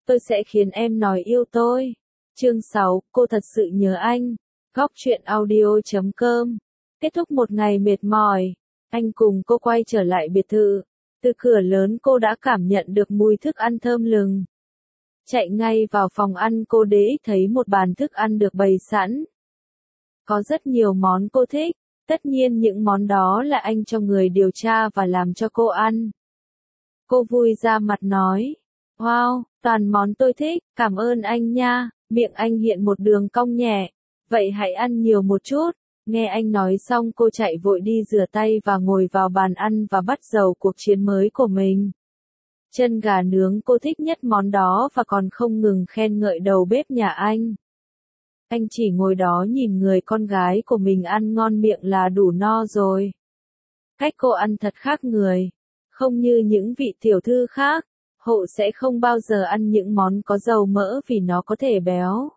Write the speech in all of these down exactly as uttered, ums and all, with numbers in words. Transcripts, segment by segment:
tôi sẽ khiến em nói yêu tôi. Chương sáu, cô thật sự nhớ anh. Góc truyện audio chấm com. Kết thúc một ngày mệt mỏi, anh cùng cô quay trở lại biệt thự. Từ cửa lớn cô đã cảm nhận được mùi thức ăn thơm lừng. Chạy ngay vào phòng ăn cô để ý thấy một bàn thức ăn được bày sẵn. Có rất nhiều món cô thích, tất nhiên những món đó là anh cho người điều tra và làm cho cô ăn. Cô vui ra mặt nói, wow, toàn món tôi thích, cảm ơn anh nha, miệng anh hiện một đường cong nhẹ, vậy hãy ăn nhiều một chút. Nghe anh nói xong cô chạy vội đi rửa tay và ngồi vào bàn ăn và bắt đầu cuộc chiến mới của mình. Chân gà nướng cô thích nhất món đó và còn không ngừng khen ngợi đầu bếp nhà anh. Anh chỉ ngồi đó nhìn người con gái của mình ăn ngon miệng là đủ no rồi. Cách cô ăn thật khác người. Không như những vị tiểu thư khác, hộ sẽ không bao giờ ăn những món có dầu mỡ vì nó có thể béo,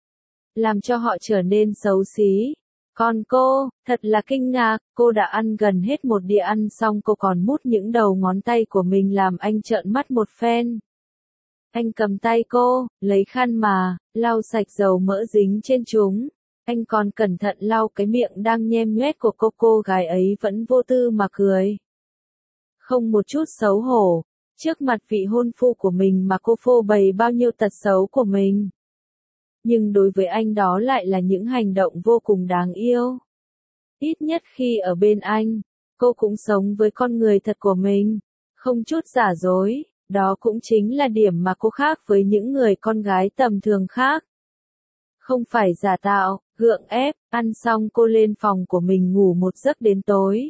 làm cho họ trở nên xấu xí. Còn cô, thật là kinh ngạc, cô đã ăn gần hết một đĩa ăn xong cô còn mút những đầu ngón tay của mình làm anh trợn mắt một phen. Anh cầm tay cô, lấy khăn mà, lau sạch dầu mỡ dính trên chúng. Anh còn cẩn thận lau cái miệng đang nhem nhoét của cô, cô gái ấy vẫn vô tư mà cười. Không một chút xấu hổ, trước mặt vị hôn phu của mình mà cô phô bày bao nhiêu tật xấu của mình. Nhưng đối với anh đó lại là những hành động vô cùng đáng yêu. Ít nhất khi ở bên anh, cô cũng sống với con người thật của mình, không chút giả dối, đó cũng chính là điểm mà cô khác với những người con gái tầm thường khác. Không phải giả tạo, gượng ép, ăn xong cô lên phòng của mình ngủ một giấc đến tối.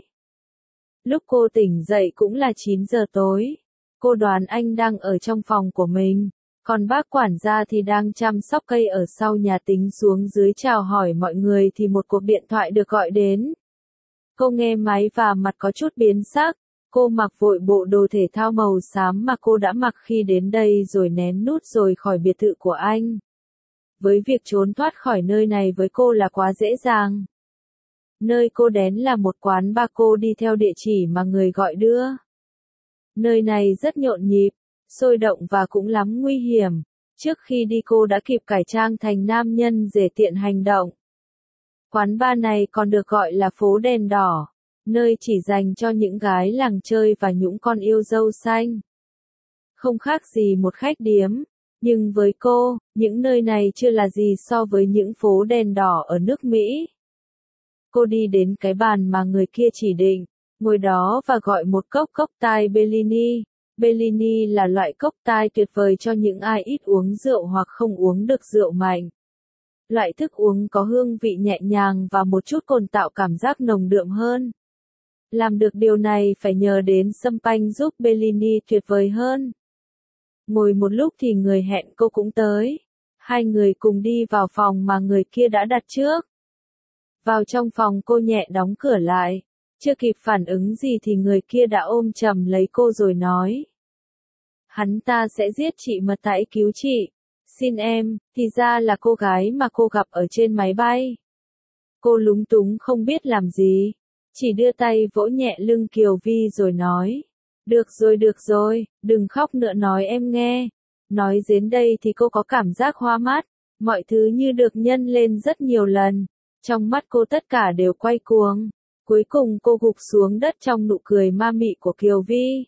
Lúc cô tỉnh dậy cũng là chín giờ tối, cô đoán anh đang ở trong phòng của mình. Còn bác quản gia thì đang chăm sóc cây ở sau nhà tính xuống dưới chào hỏi mọi người thì một cuộc điện thoại được gọi đến. Cô nghe máy và mặt có chút biến sắc, cô mặc vội bộ đồ thể thao màu xám mà cô đã mặc khi đến đây rồi nén nút rồi khỏi biệt thự của anh. Với việc trốn thoát khỏi nơi này với cô là quá dễ dàng. Nơi cô đến là một quán bar, cô đi theo địa chỉ mà người gọi đưa. Nơi này rất nhộn nhịp, sôi động và cũng lắm nguy hiểm. Trước khi đi cô đã kịp cải trang thành nam nhân để tiện hành động. Quán bar này còn được gọi là phố đèn đỏ, nơi chỉ dành cho những gái làng chơi và những con yêu dâu xanh. Không khác gì một khách điếm, nhưng với cô, những nơi này chưa là gì so với những phố đèn đỏ ở nước Mỹ. Cô đi đến cái bàn mà người kia chỉ định, ngồi đó và gọi một cốc cocktail Bellini. Bellini là loại cocktail tuyệt vời cho những ai ít uống rượu hoặc không uống được rượu mạnh. Loại thức uống có hương vị nhẹ nhàng và một chút cồn tạo cảm giác nồng đượm hơn. Làm được điều này phải nhờ đến champagne giúp Bellini tuyệt vời hơn. Ngồi một lúc thì người hẹn cô cũng tới. Hai người cùng đi vào phòng mà người kia đã đặt trước. Vào trong phòng cô nhẹ đóng cửa lại. Chưa kịp phản ứng gì thì người kia đã ôm chầm lấy cô rồi nói. Hắn ta sẽ giết chị mà tại cứu chị. Xin em, thì ra là cô gái mà cô gặp ở trên máy bay. Cô lúng túng không biết làm gì. Chỉ đưa tay vỗ nhẹ lưng Kiều Vi rồi nói. Được rồi được rồi, đừng khóc nữa nói em nghe. Nói đến đây thì cô có cảm giác hoa mắt. Mọi thứ như được nhân lên rất nhiều lần. Trong mắt cô tất cả đều quay cuồng. Cuối cùng cô gục xuống đất trong nụ cười ma mị của Kiều Vi.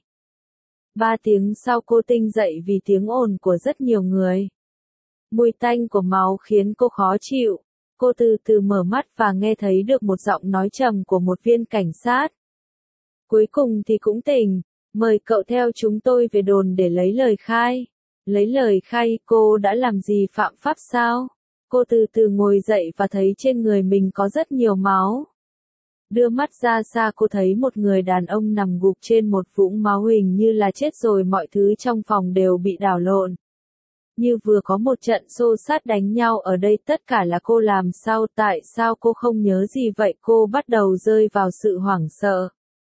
Ba tiếng sau cô tỉnh dậy vì tiếng ồn của rất nhiều người. Mùi tanh của máu khiến cô khó chịu. Cô từ từ mở mắt và nghe thấy được một giọng nói trầm của một viên cảnh sát. Cuối cùng thì cũng tỉnh. Mời cậu theo chúng tôi về đồn để lấy lời khai. Lấy lời khai, cô đã làm gì phạm pháp sao? Cô từ từ ngồi dậy và thấy trên người mình có rất nhiều máu. Đưa mắt ra xa cô thấy một người đàn ông nằm gục trên một vũng máu hình như là chết rồi, mọi thứ trong phòng đều bị đảo lộn. Như vừa có một trận xô xát đánh nhau ở đây, tất cả là cô làm sao, tại sao cô không nhớ gì vậy? Cô bắt đầu rơi vào sự hoảng sợ.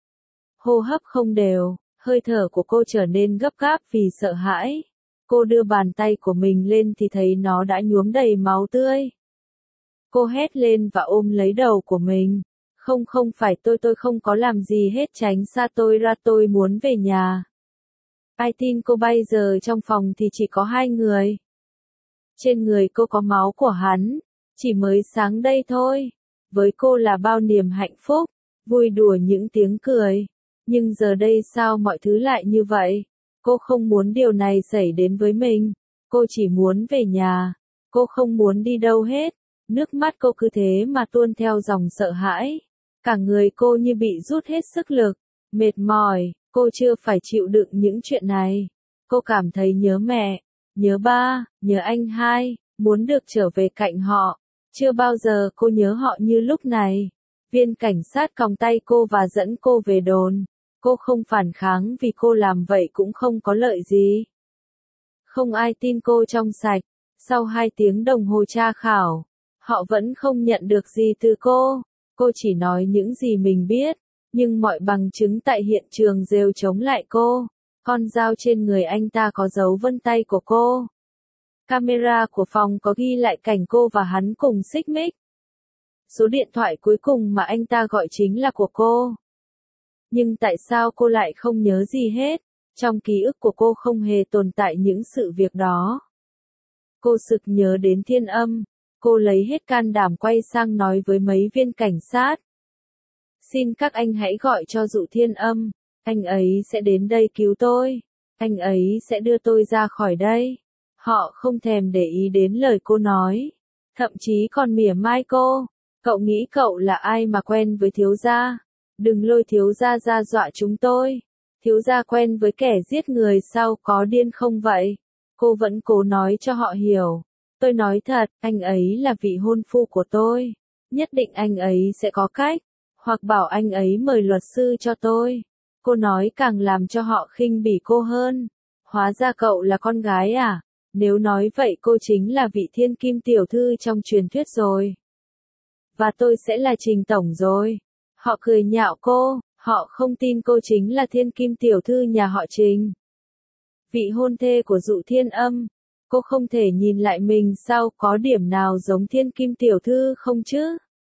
Hô hấp không đều, hơi thở của cô trở nên gấp gáp vì sợ hãi. Cô đưa bàn tay của mình lên thì thấy nó đã nhuốm đầy máu tươi. Cô hét lên và ôm lấy đầu của mình. Không không phải tôi tôi không có làm gì hết, tránh xa tôi ra, tôi muốn về nhà. Ai tin cô bây giờ trong phòng thì chỉ có hai người. Trên người cô có máu của hắn, chỉ mới sáng đây thôi. Với cô là bao niềm hạnh phúc, vui đùa những tiếng cười. Nhưng giờ đây sao mọi thứ lại như vậy? Cô không muốn điều này xảy đến với mình. Cô chỉ muốn về nhà. Cô không muốn đi đâu hết. Nước mắt cô cứ thế mà tuôn theo dòng sợ hãi. Cả người cô như bị rút hết sức lực. Mệt mỏi, cô chưa phải chịu đựng những chuyện này. Cô cảm thấy nhớ mẹ, nhớ ba, nhớ anh hai, muốn được trở về cạnh họ. Chưa bao giờ cô nhớ họ như lúc này. Viên cảnh sát còng tay cô và dẫn cô về đồn. Cô không phản kháng vì cô làm vậy cũng không có lợi gì. Không ai tin cô trong sạch. Sau hai tiếng đồng hồ tra khảo, họ vẫn không nhận được gì từ cô. Cô chỉ nói những gì mình biết, nhưng mọi bằng chứng tại hiện trường đều chống lại cô. Con dao trên người anh ta có dấu vân tay của cô. Camera của phòng có ghi lại cảnh cô và hắn cùng xích mích. Số điện thoại cuối cùng mà anh ta gọi chính là của cô. Nhưng tại sao cô lại không nhớ gì hết? Trong ký ức của cô không hề tồn tại những sự việc đó. Cô sực nhớ đến Thiên Âm. Cô lấy hết can đảm quay sang nói với mấy viên cảnh sát. Xin các anh hãy gọi cho Dụ Thiên Âm. Anh ấy sẽ đến đây cứu tôi. Anh ấy sẽ đưa tôi ra khỏi đây. Họ không thèm để ý đến lời cô nói. Thậm chí còn mỉa mai cô. Cậu nghĩ cậu là ai mà quen với thiếu gia? Đừng lôi thiếu gia ra dọa chúng tôi. Thiếu gia quen với kẻ giết người sao, có điên không vậy? Cô vẫn cố nói cho họ hiểu. Tôi nói thật, anh ấy là vị hôn phu của tôi. Nhất định anh ấy sẽ có cách. Hoặc bảo anh ấy mời luật sư cho tôi. Cô nói càng làm cho họ khinh bỉ cô hơn. Hóa ra cậu là con gái à? Nếu nói vậy cô chính là vị thiên kim tiểu thư trong truyền thuyết rồi. Và tôi sẽ là Trình Tổng rồi. Họ cười nhạo cô, họ không tin cô chính là thiên kim tiểu thư nhà họ Trình. Vị hôn thê của Dụ Thiên Âm. Cô không thể nhìn lại mình sao, có điểm nào giống thiên kim tiểu thư không chứ?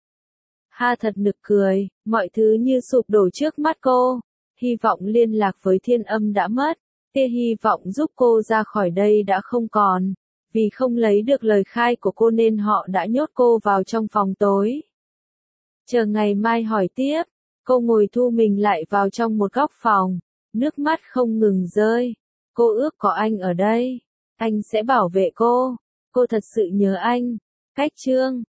Ha, thật nực cười, mọi thứ như sụp đổ trước mắt cô. Hy vọng liên lạc với Thiên Âm đã mất. Tia hy vọng giúp cô ra khỏi đây đã không còn. Vì không lấy được lời khai của cô nên họ đã nhốt cô vào trong phòng tối. Chờ ngày mai hỏi tiếp, cô ngồi thu mình lại vào trong một góc phòng. Nước mắt không ngừng rơi. Cô ước có anh ở đây. Anh sẽ bảo vệ cô. Cô thật sự nhớ anh. Cách chương